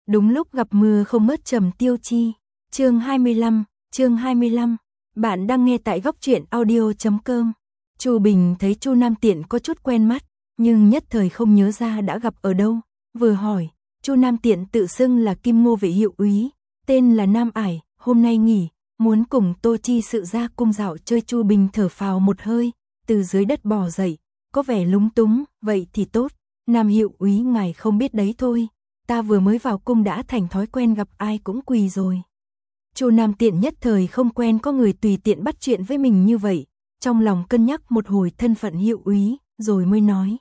Đúng lúc gặp mưa không ngớt Trầm Tiêu Chi. Chương 25. Bạn đang nghe tại góc truyện audio.com. Chu Bình thấy Chu Nam Tiện có chút quen mắt, nhưng nhất thời không nhớ ra đã gặp ở đâu, vừa hỏi, Chu Nam Tiện tự xưng là Kim Ngô vệ hiệu úy, tên là Nam Ải, hôm nay nghỉ, muốn cùng Tô Chi sự ra cung dạo chơi. Chu Bình thở phào một hơi, từ dưới đất bò dậy, có vẻ lúng túng, vậy thì tốt, Nam hiệu úy ngài không biết đấy thôi, ta vừa mới vào cung đã thành thói quen gặp ai cũng quỳ rồi. Chu Nam Tiện nhất thời không quen có người tùy tiện bắt chuyện với mình như vậy, trong lòng cân nhắc một hồi thân phận hiệu úy, rồi mới nói.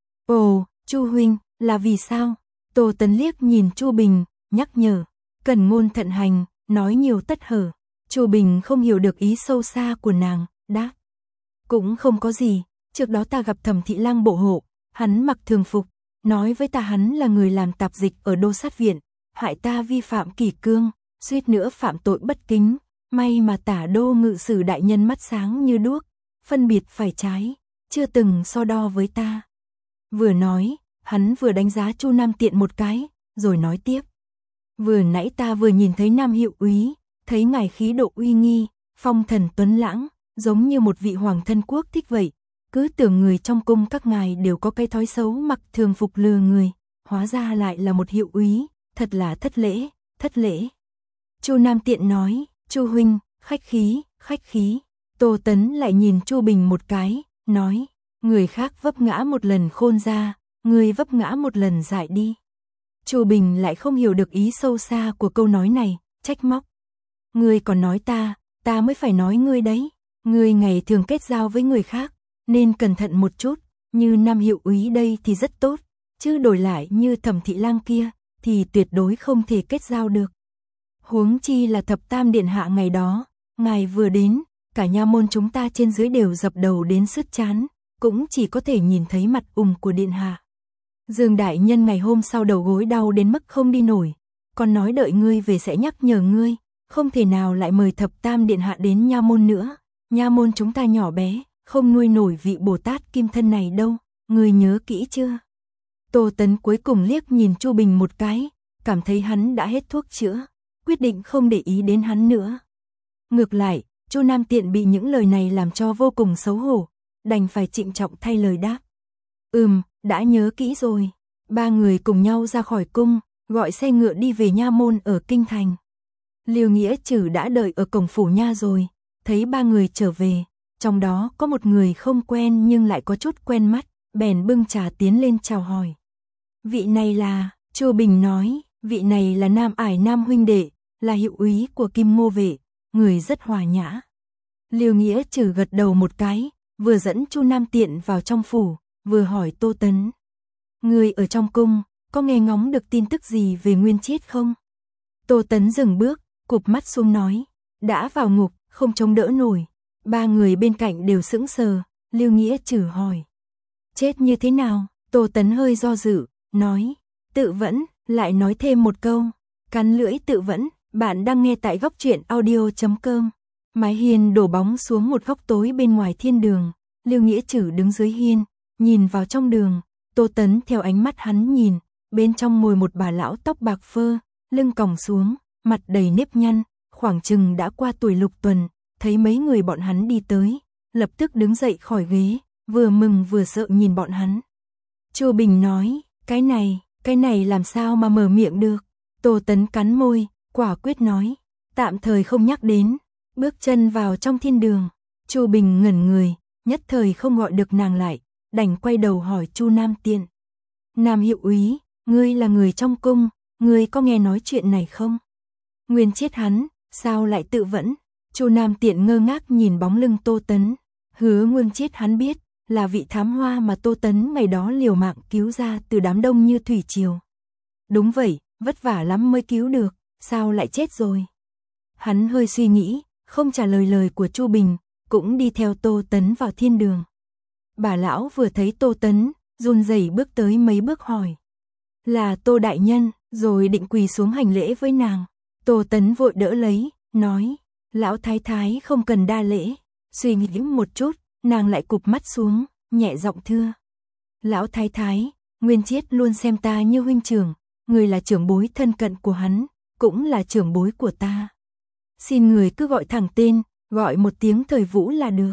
Ồ, Chu huynh, là vì sao? Tô Tấn liếc nhìn Chu Bình, nhắc nhở, cần ngôn thận hành, nói nhiều tất hở. Chu Bình không hiểu được ý sâu xa của nàng, đáp. Cũng không có gì, trước đó ta gặp Thẩm Thị Lang bộ hộ, hắn mặc thường phục, nói với ta hắn là người làm tạp dịch ở Đô Sát Viện, hại ta vi phạm kỷ cương, suýt nữa phạm tội bất kính, may mà Tả Đô ngự sử đại nhân mắt sáng như đuốc, phân biệt phải trái, chưa từng so đo với ta. Vừa nói, hắn vừa đánh giá Chu Nam Tiện một cái, rồi nói tiếp. Vừa nãy ta vừa nhìn thấy Nam hiệu úy, thấy ngài khí độ uy nghi, phong thần tuấn lãng, giống như một vị hoàng thân quốc thích vậy, cứ tưởng người trong cung các ngài đều có cái thói xấu mặc thường phục lừa người, hóa ra lại là một hiệu úy, thật là thất lễ. Chu Nam Tiện nói, Chu huynh, khách khí. Tô Tấn lại nhìn Chu Bình một cái, nói, người khác vấp ngã một lần khôn ra, người vấp ngã một lần dại đi. Chu Bình lại không hiểu được ý sâu xa của câu nói này, trách móc. Ngươi còn nói ta mới phải nói ngươi đấy, ngươi ngày thường kết giao với người khác, nên cẩn thận một chút, như Nam hiệu úy đây thì rất tốt, chứ đổi lại như Thẩm Thị Lang kia, thì tuyệt đối không thể kết giao được. Huống chi là Thập Tam điện hạ ngày đó, ngài vừa đến, cả nha môn chúng ta trên dưới đều dập đầu đến sứt chán, cũng chỉ có thể nhìn thấy mặt của điện hạ. Dương đại nhân ngày hôm sau đầu gối đau đến mức không đi nổi, còn nói đợi ngươi về sẽ nhắc nhở ngươi, không thể nào lại mời Thập Tam điện hạ đến nha môn nữa, nha môn chúng ta nhỏ bé, không nuôi nổi vị Bồ Tát kim thân này đâu, ngươi nhớ kỹ chưa? Tô Tấn cuối cùng liếc nhìn Chu Bình một cái, cảm thấy hắn đã hết thuốc chữa, quyết định không để ý đến hắn nữa. Ngược lại, Chu Nam Tiện bị những lời này làm cho vô cùng xấu hổ, đành phải trịnh trọng thay lời đáp. Đã nhớ kỹ rồi. Ba người cùng nhau ra khỏi cung, gọi xe ngựa đi về nha môn ở kinh thành. Liêu Nghĩa Trử đã đợi ở cổng phủ nha rồi, thấy ba người trở về, trong đó có một người không quen nhưng lại có chút quen mắt, bèn bưng trà tiến lên chào hỏi. Vị này là, Chu Bình nói, vị này là Nam Ải Nam huynh đệ, là hiệu úy của Kim Ngô vệ, người rất hòa nhã. Liêu Nghĩa Trử gật đầu một cái, vừa dẫn Chu Nam Tiện vào trong phủ, vừa hỏi Tô Tấn. Người ở trong cung, có nghe ngóng được tin tức gì về Nguyên Chiết không? Tô Tấn dừng bước, cụp mắt xuống nói, đã vào ngục, không chống đỡ nổi. Ba người bên cạnh đều sững sờ, Liêu Nghĩa Trử hỏi. Chết như thế nào? Tô Tấn hơi do dự, nói, tự vẫn, lại nói thêm một câu, cắn lưỡi tự vẫn. Bạn đang nghe tại góc truyện audio.com. Mái hiên đổ bóng xuống một góc tối bên ngoài thiên đường, Liêu Nghĩa Trử đứng dưới hiên, nhìn vào trong đường, Tô Tấn theo ánh mắt hắn nhìn, bên trong ngồi một bà lão tóc bạc phơ, lưng còng xuống, mặt đầy nếp nhăn, khoảng chừng đã qua tuổi lục tuần, thấy mấy người bọn hắn đi tới, lập tức đứng dậy khỏi ghế, vừa mừng vừa sợ nhìn bọn hắn. Chu Bình nói, cái này làm sao mà mở miệng được? Tô Tấn cắn môi, quả quyết nói, tạm thời không nhắc đến, bước chân vào trong thiên đường. Chu Bình ngẩn người, nhất thời không gọi được nàng lại, đành quay đầu hỏi Chu Nam Tiện. Nam hiệu úy, ngươi là người trong cung, ngươi có nghe nói chuyện này không? Nguyên Chiết hắn, sao lại tự vẫn? Chu Nam Tiện ngơ ngác nhìn bóng lưng Tô Tấn, hứa Nguyên Chiết hắn biết, là vị thám hoa mà Tô Tấn ngày đó liều mạng cứu ra từ đám đông như thủy triều. Đúng vậy, vất vả lắm mới cứu được, sao lại chết rồi? Hắn hơi suy nghĩ, không trả lời lời của Chu Bình, cũng đi theo Tô Tấn vào thiên đường. Bà lão vừa thấy Tô Tấn, run rẩy bước tới mấy bước hỏi. Là Tô đại nhân, rồi định quỳ xuống hành lễ với nàng. Tô Tấn vội đỡ lấy, nói, lão thái thái không cần đa lễ. Suy nghĩ một chút, nàng lại cụp mắt xuống, nhẹ giọng thưa. Lão thái thái, Nguyên Chiết luôn xem ta như huynh trưởng, người là trưởng bối thân cận của hắn, cũng là trưởng bối của ta. Xin người cứ gọi thẳng tên, gọi một tiếng Thời Vũ là được.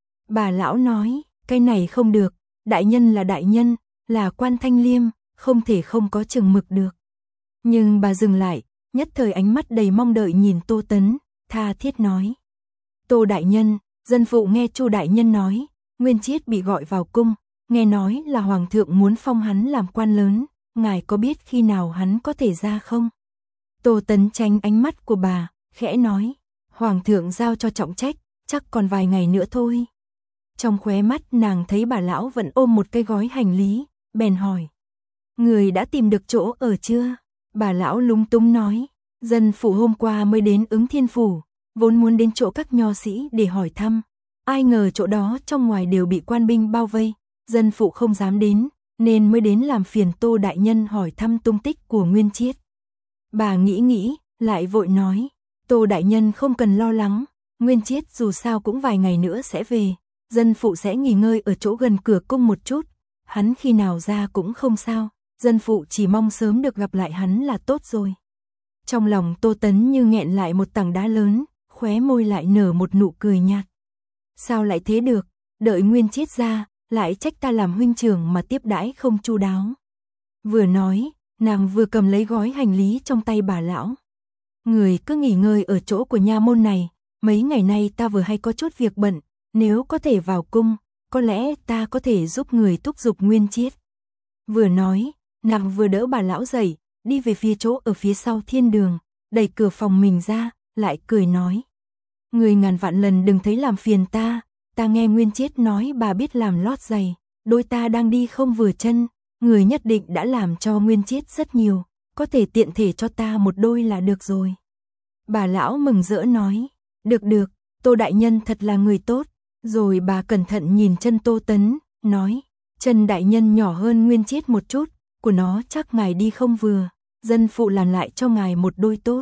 Bà lão nói, cái này không được, đại nhân là đại nhân, là quan thanh liêm, không thể không có chừng mực được. Nhưng bà dừng lại, nhất thời ánh mắt đầy mong đợi nhìn Tô Tấn, tha thiết nói. Tô đại nhân, dân phụ nghe Chu đại nhân nói, Nguyên Chiết bị gọi vào cung, nghe nói là hoàng thượng muốn phong hắn làm quan lớn, ngài có biết khi nào hắn có thể ra không? Tô Tấn tránh ánh mắt của bà, khẽ nói, hoàng thượng giao cho trọng trách, chắc còn vài ngày nữa thôi. Trong khóe mắt nàng thấy bà lão vẫn ôm một cái gói hành lý, bèn hỏi. Người đã tìm được chỗ ở chưa? Bà lão lúng túng nói, dân phụ hôm qua mới đến Ứng Thiên Phủ, vốn muốn đến chỗ các nho sĩ để hỏi thăm. Ai ngờ chỗ đó trong ngoài đều bị quan binh bao vây, dân phụ không dám đến, nên mới đến làm phiền Tô đại nhân hỏi thăm tung tích của Nguyên Chiết. Bà nghĩ, lại vội nói, Tô đại nhân không cần lo lắng, Nguyên Chiết dù sao cũng vài ngày nữa sẽ về, dân phụ sẽ nghỉ ngơi ở chỗ gần cửa cung một chút, hắn khi nào ra cũng không sao, dân phụ chỉ mong sớm được gặp lại hắn là tốt rồi. Trong lòng Tô Tấn như nghẹn lại một tảng đá lớn, khóe môi lại nở một nụ cười nhạt. Sao lại thế được, đợi Nguyên Chiết ra, lại trách ta làm huynh trưởng mà tiếp đãi không chu đáo. Vừa nói, nàng vừa cầm lấy gói hành lý trong tay bà lão. Người cứ nghỉ ngơi ở chỗ của nha môn này, mấy ngày nay ta vừa hay có chút việc bận, nếu có thể vào cung, có lẽ ta có thể giúp người thúc giục Nguyên Chiết. Vừa nói, nàng vừa đỡ bà lão dậy, đi về phía chỗ ở phía sau thiên đường, đẩy cửa phòng mình ra, lại cười nói. Người ngàn vạn lần đừng thấy làm phiền ta nghe Nguyên Chiết nói bà biết làm lót giày, đôi ta đang đi không vừa chân, người nhất định đã làm cho Nguyên Chiết rất nhiều, có thể tiện thể cho ta một đôi là được rồi. Bà lão mừng rỡ nói, được, Tô đại nhân thật là người tốt, rồi bà cẩn thận nhìn chân Tô Tấn, nói, chân đại nhân nhỏ hơn Nguyên Chiết một chút, của nó chắc ngài đi không vừa, dân phụ làm lại cho ngài một đôi tốt.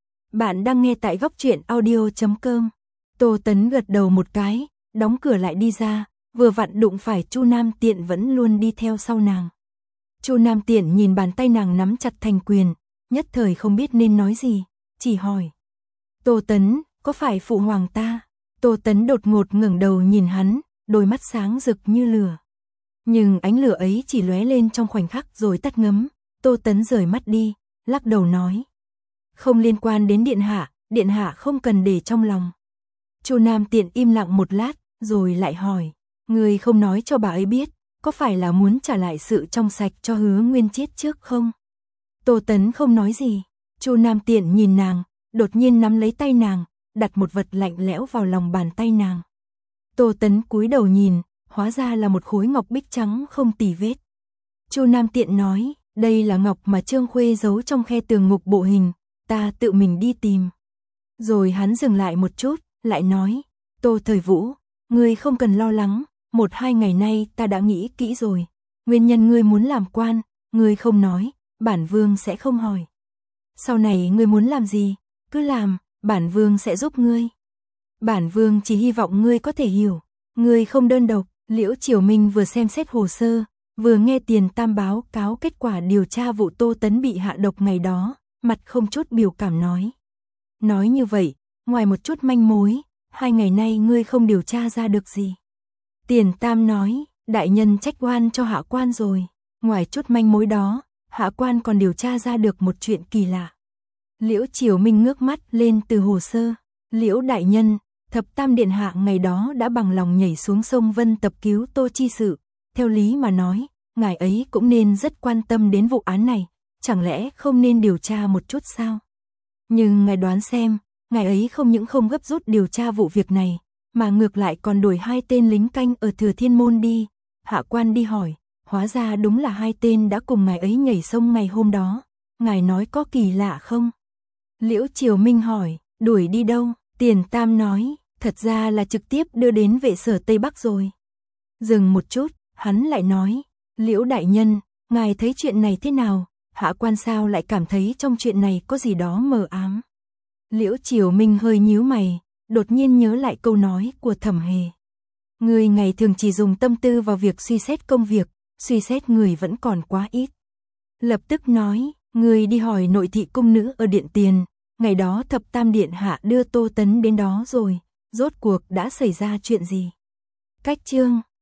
Bạn đang nghe tại góc truyện audio.com. Tô Tấn gật đầu một cái, đóng cửa lại đi ra, vừa vặn đụng phải Chu Nam Tiện vẫn luôn đi theo sau nàng. Chu Nam Tiện nhìn bàn tay nàng nắm chặt thành quyền, nhất thời không biết nên nói gì, chỉ hỏi. Tô Tấn, có phải phụ hoàng ta? Tô Tấn đột ngột ngẩng đầu nhìn hắn, đôi mắt sáng rực như lửa. Nhưng ánh lửa ấy chỉ lóe lên trong khoảnh khắc rồi tắt ngấm, Tô Tấn rời mắt đi, lắc đầu nói. Không liên quan đến điện hạ không cần để trong lòng. Chu Nam Tiện im lặng một lát, rồi lại hỏi, người không nói cho bà ấy biết, có phải là muốn trả lại sự trong sạch cho Hứa Nguyên Chiết trước không? Tô Tấn không nói gì, Chu Nam Tiện nhìn nàng, đột nhiên nắm lấy tay nàng, đặt một vật lạnh lẽo vào lòng bàn tay nàng. Tô Tấn cúi đầu nhìn, hóa ra là một khối ngọc bích trắng không tì vết. Chu Nam Tiện nói, đây là ngọc mà Trương Khuê giấu trong khe tường ngục bộ hình, ta tự mình đi tìm. Rồi hắn dừng lại một chút, lại nói, Tô Thời Vũ, ngươi không cần lo lắng, 1-2 ngày nay ta đã nghĩ kỹ rồi. Nguyên nhân ngươi muốn làm quan, ngươi không nói, bản vương sẽ không hỏi. Sau này ngươi muốn làm gì, cứ làm, bản vương sẽ giúp ngươi. Bản vương chỉ hy vọng ngươi có thể hiểu, ngươi không đơn độc. Liễu Triều Minh vừa xem xét hồ sơ, vừa nghe Tiền Tam báo cáo kết quả điều tra vụ Tô Tấn bị hạ độc ngày đó, mặt không chút biểu cảm nói. Nói như vậy, ngoài một chút manh mối, 2 ngày nay ngươi không điều tra ra được gì. Tiền Tam nói, đại nhân trách oan cho hạ quan rồi, ngoài chút manh mối đó, hạ quan còn điều tra ra được một chuyện kỳ lạ. Liễu Triều Minh ngước mắt lên từ hồ sơ, Liễu đại nhân, Thập Tam điện hạ ngày đó đã bằng lòng nhảy xuống sông Vân tập cứu Tô Chi Sự, theo lý mà nói, ngài ấy cũng nên rất quan tâm đến vụ án này, chẳng lẽ không nên điều tra một chút sao? Nhưng ngài đoán xem, ngài ấy không những không gấp rút điều tra vụ việc này, mà ngược lại còn đuổi 2 tên lính canh ở Thừa Thiên Môn đi. Hạ quan đi hỏi, hóa ra đúng là 2 tên đã cùng ngài ấy nhảy sông ngày hôm đó. Ngài nói có kỳ lạ không? Liễu Triều Minh hỏi, đuổi đi đâu? Tiền Tam nói, thật ra là trực tiếp đưa đến vệ sở Tây Bắc rồi. Dừng một chút, hắn lại nói, Liễu đại nhân, ngài thấy chuyện này thế nào? Hạ quan sao lại cảm thấy trong chuyện này có gì đó mờ ám. Liễu Triều Minh hơi nhíu mày, đột nhiên nhớ lại câu nói của Thẩm Hề. Người ngày thường chỉ dùng tâm tư vào việc suy xét công việc, suy xét người vẫn còn quá ít. Lập tức nói, Người đi hỏi nội thị cung nữ ở điện tiền, ngày đó thập tam điện hạ đưa Tô Tấn đến đó rồi, rốt cuộc đã xảy ra chuyện gì? Cách chương